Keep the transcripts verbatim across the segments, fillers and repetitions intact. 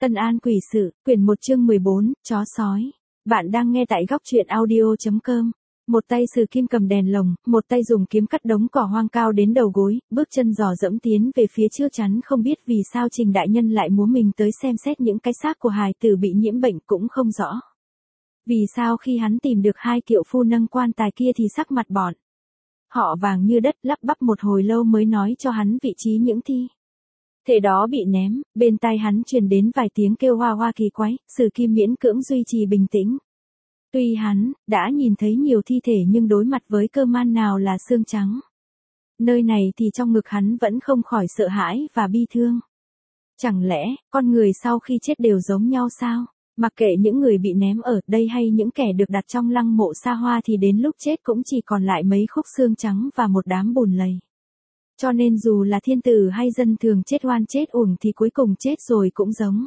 Tân An Quỷ Sự, quyển một chương mười bốn, chó sói. Bạn đang nghe tại góc truyện audio.com. Một tay Sử Kim cầm đèn lồng, một tay dùng kiếm cắt đống cỏ hoang cao đến đầu gối, bước chân dò dẫm tiến về phía trước, chắn không biết vì sao Trình đại nhân lại muốn mình tới xem xét những cái xác của hài tử bị nhiễm bệnh cũng không rõ. Vì sao khi hắn tìm được hai kiệu phu nâng quan tài kia thì sắc mặt bọn họ vàng như đất, lắp bắp một hồi lâu mới nói cho hắn vị trí những thi thể đó bị ném. Bên tai hắn truyền đến vài tiếng kêu hoa hoa kỳ quái, Sử Kim miễn cưỡng duy trì bình tĩnh. Tuy hắn đã nhìn thấy nhiều thi thể nhưng đối mặt với cơ man nào là xương trắng nơi này thì trong ngực hắn vẫn không khỏi sợ hãi và bi thương. Chẳng lẽ con người sau khi chết đều giống nhau sao? Mặc kệ những người bị ném ở đây hay những kẻ được đặt trong lăng mộ xa hoa thì đến lúc chết cũng chỉ còn lại mấy khúc xương trắng và một đám bùn lầy. Cho nên dù là thiên tử hay dân thường chết oan chết uổng thì cuối cùng chết rồi cũng giống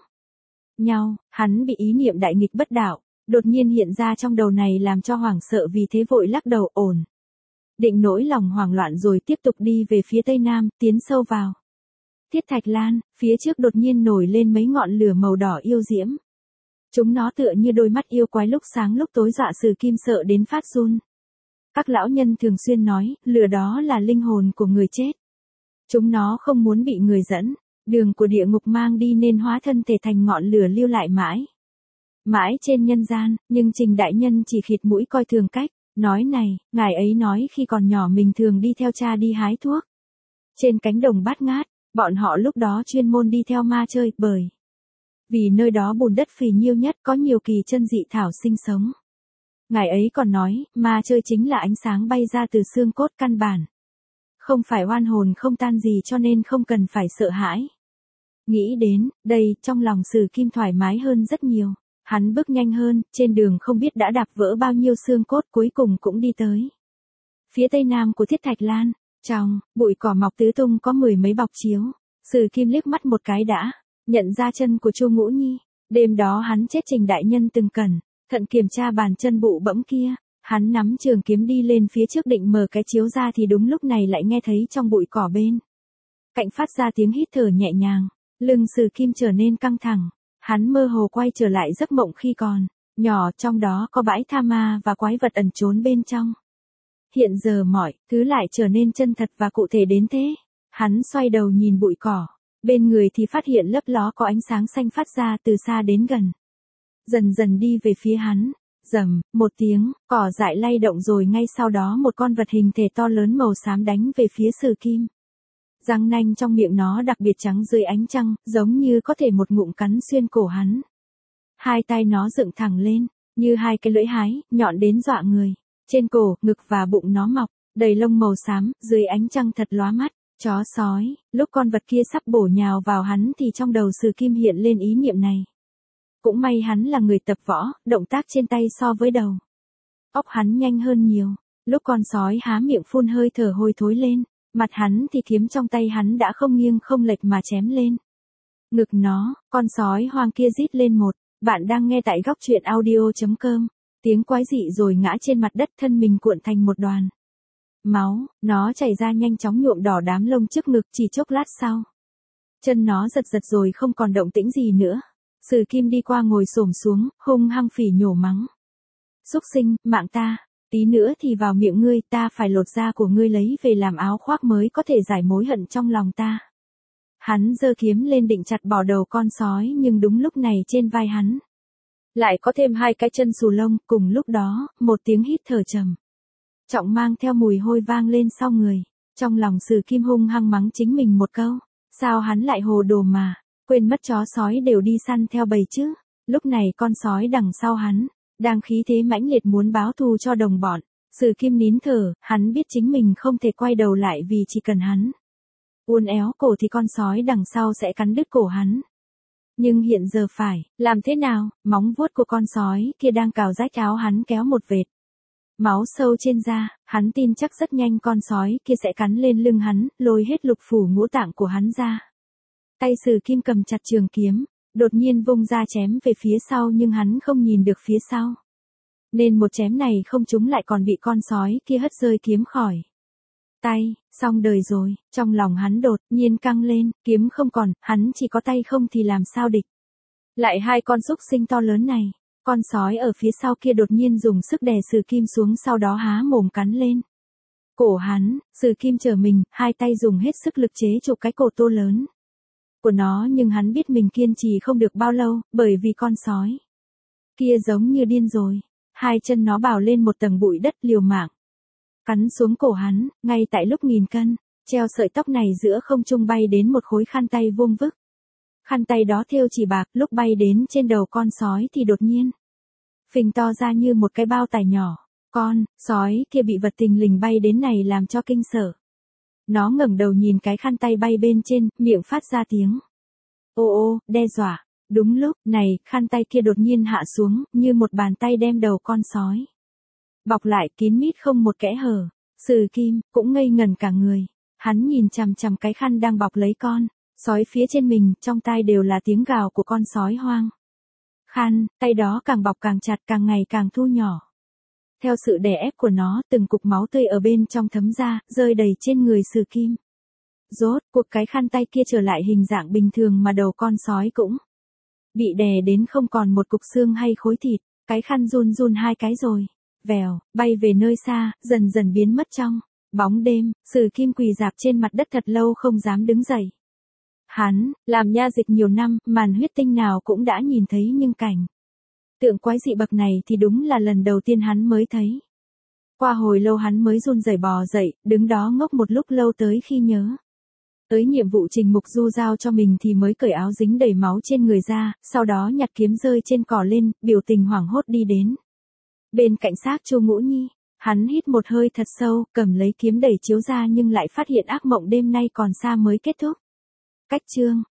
nhau. Hắn bị ý niệm đại nghịch bất đạo đột nhiên hiện ra trong đầu này làm cho hoảng sợ, vì thế vội lắc đầu ổn định nỗi lòng hoảng loạn rồi tiếp tục đi về phía tây nam, tiến sâu vào Thiết Thạch Lan. Phía trước đột nhiên nổi lên mấy ngọn lửa màu đỏ yêu diễm. Chúng nó tựa như đôi mắt yêu quái lúc sáng lúc tối, dọa Sử Kim sợ đến phát run. Các lão nhân thường xuyên nói, lửa đó là linh hồn của người chết. Chúng nó không muốn bị người dẫn đường của địa ngục mang đi nên hóa thân thể thành ngọn lửa lưu lại mãi mãi trên nhân gian. Nhưng Trình đại nhân chỉ khịt mũi coi thường cách nói này. Ngài ấy nói khi còn nhỏ mình thường đi theo cha đi hái thuốc trên cánh đồng bát ngát. Bọn họ lúc đó chuyên môn đi theo ma chơi, bởi vì nơi đó bùn đất phì nhiêu nhất, có nhiều kỳ chân dị thảo sinh sống. Ngài ấy còn nói, ma chơi chính là ánh sáng bay ra từ xương cốt, căn bản không phải oan hồn không tan gì, cho nên không cần phải sợ hãi. Nghĩ đến đây, trong lòng Sử Kim thoải mái hơn rất nhiều. Hắn bước nhanh hơn, trên đường không biết đã đạp vỡ bao nhiêu xương cốt, cuối cùng cũng đi tới phía tây nam của Thiết Thạch Lan. Trong bụi cỏ mọc tứ tung có mười mấy bọc chiếu. Sử Kim liếc mắt một cái đã nhận ra chân của Chu Ngũ Nhi. Đêm đó hắn chết Trình đại nhân từng cẩn thận kiểm tra bàn chân bụ bẫm kia. Hắn nắm trường kiếm đi lên phía trước định mở cái chiếu ra thì đúng lúc này lại nghe thấy trong bụi cỏ bên cạnh phát ra tiếng hít thở nhẹ nhàng. Lưng Sử Kim trở nên căng thẳng. Hắn mơ hồ quay trở lại giấc mộng khi còn nhỏ, trong đó có bãi tha ma và quái vật ẩn trốn bên trong. Hiện giờ mọi thứ lại trở nên chân thật và cụ thể đến thế. Hắn xoay đầu nhìn bụi cỏ bên người thì phát hiện lấp ló có ánh sáng xanh phát ra từ xa đến gần, dần dần đi về phía hắn. Rầm một tiếng, cỏ dại lay động rồi ngay sau đó một con vật hình thể to lớn màu xám đánh về phía Sử Kim. Răng nanh trong miệng nó đặc biệt trắng dưới ánh trăng, giống như có thể một ngụm cắn xuyên cổ hắn. Hai tay nó dựng thẳng lên như hai cái lưỡi hái, nhọn đến dọa người. Trên cổ, ngực và bụng nó mọc đầy lông màu xám, dưới ánh trăng thật lóa mắt. Chó sói. Lúc con vật kia sắp bổ nhào vào hắn thì trong đầu Sử Kim hiện lên ý niệm này. Cũng may hắn là người tập võ, động tác trên tay so với đầu óc hắn nhanh hơn nhiều. Lúc con sói há miệng phun hơi thở hôi thối lên mặt hắn thì kiếm trong tay hắn đã không nghiêng không lệch mà chém lên ngực nó. Con sói hoang kia rít lên một. Bạn đang nghe tại góc truyện audio.com. Tiếng quái dị rồi ngã trên mặt đất, thân mình cuộn thành một đoàn máu. Nó chảy ra nhanh chóng nhuộm đỏ đám lông trước ngực. Chỉ chốc lát sau, chân nó giật giật rồi không còn động tĩnh gì nữa. Sử Kim đi qua ngồi xổm xuống, hung hăng phỉ nhổ mắng. Xúc sinh, mạng ta, tí nữa thì vào miệng ngươi, ta phải lột da của ngươi lấy về làm áo khoác mới có thể giải mối hận trong lòng ta. Hắn giơ kiếm lên định chặt bỏ đầu con sói, nhưng đúng lúc này trên vai hắn lại có thêm hai cái chân xù lông. Cùng lúc đó, một tiếng hít thở trầm trọng mang theo mùi hôi vang lên sau người. Trong lòng Sử Kim hung hăng mắng chính mình một câu. Sao hắn lại hồ đồ mà quên mất chó sói đều đi săn theo bầy chứ. Lúc này con sói đằng sau hắn đang khí thế mãnh liệt muốn báo thù cho đồng bọn. Sử Kim nín thở, hắn biết chính mình không thể quay đầu lại, vì chỉ cần hắn uốn éo cổ thì con sói đằng sau sẽ cắn đứt cổ hắn. Nhưng hiện giờ phải làm thế nào? Móng vuốt của con sói kia đang cào rách áo hắn, kéo một vệt máu sâu trên da. Hắn tin chắc rất nhanh con sói kia sẽ cắn lên lưng hắn, lôi hết lục phủ ngũ tạng của hắn ra. Tay Sử Kim cầm chặt trường kiếm, đột nhiên vung ra chém về phía sau, nhưng hắn không nhìn được phía sau, nên một chém này không trúng lại còn bị con sói kia hất rơi kiếm khỏi tay. Xong đời rồi. Trong lòng hắn đột nhiên căng lên, kiếm không còn, hắn chỉ có tay không thì làm sao địch Lại hai con súc sinh to lớn này, con sói ở phía sau kia đột nhiên dùng sức đè Sử Kim xuống sau đó há mồm cắn lên. Cổ hắn, Sử Kim trở mình, hai tay dùng hết sức lực chế chụp cái cổ to lớn của nó nhưng hắn biết mình kiên trì không được bao lâu, bởi vì con sói kia giống như điên rồi. Hai chân nó bào lên một tầng bụi đất liều mạng. Cắn xuống cổ hắn, ngay tại lúc nghìn cân, treo sợi tóc này giữa không trung bay đến một khối khăn tay vuông vức. Khăn tay đó thêu chỉ bạc, lúc bay đến trên đầu con sói thì đột nhiên phình to ra như một cái bao tải nhỏ. Con sói kia bị vật tình lình bay đến này làm cho kinh sợ. Nó ngẩng đầu nhìn cái khăn tay bay bên trên, miệng phát ra tiếng ô ô, đe dọa. Đúng lúc này, khăn tay kia đột nhiên hạ xuống, như một bàn tay đem đầu con sói bọc lại kín mít không một kẽ hở. Sử Kim cũng ngây ngẩn cả người. Hắn nhìn chằm chằm cái khăn đang bọc lấy con sói phía trên mình, trong tai đều là tiếng gào của con sói hoang. Khăn tay đó càng bọc càng chặt, càng ngày càng thu nhỏ. Theo sự đè ép của nó, từng cục máu tươi ở bên trong thấm ra, rơi đầy trên người Sử Kim. Rốt cuộc cái khăn tay kia trở lại hình dạng bình thường mà đầu con sói cũng bị đè đến không còn một cục xương hay khối thịt. Cái khăn run run hai cái rồi vèo, bay về nơi xa, dần dần biến mất trong bóng đêm. Sử Kim quỳ rạp trên mặt đất thật lâu không dám đứng dậy. Hắn, làm nha dịch nhiều năm, màn huyết tinh nào cũng đã nhìn thấy nhưng cảnh tượng quái dị bậc này thì đúng là lần đầu tiên hắn mới thấy. Qua hồi lâu hắn mới run rẩy bò dậy, đứng đó ngốc một lúc lâu tới khi nhớ tới nhiệm vụ Trình Mục Du giao cho mình thì mới cởi áo dính đầy máu trên người ra, sau đó nhặt kiếm rơi trên cỏ lên, biểu tình hoảng hốt đi đến bên cạnh xác Chu Ngũ Nhi. Hắn hít một hơi thật sâu, cầm lấy kiếm đẩy chiếu ra nhưng lại phát hiện ác mộng đêm nay còn xa mới kết thúc. Cách chương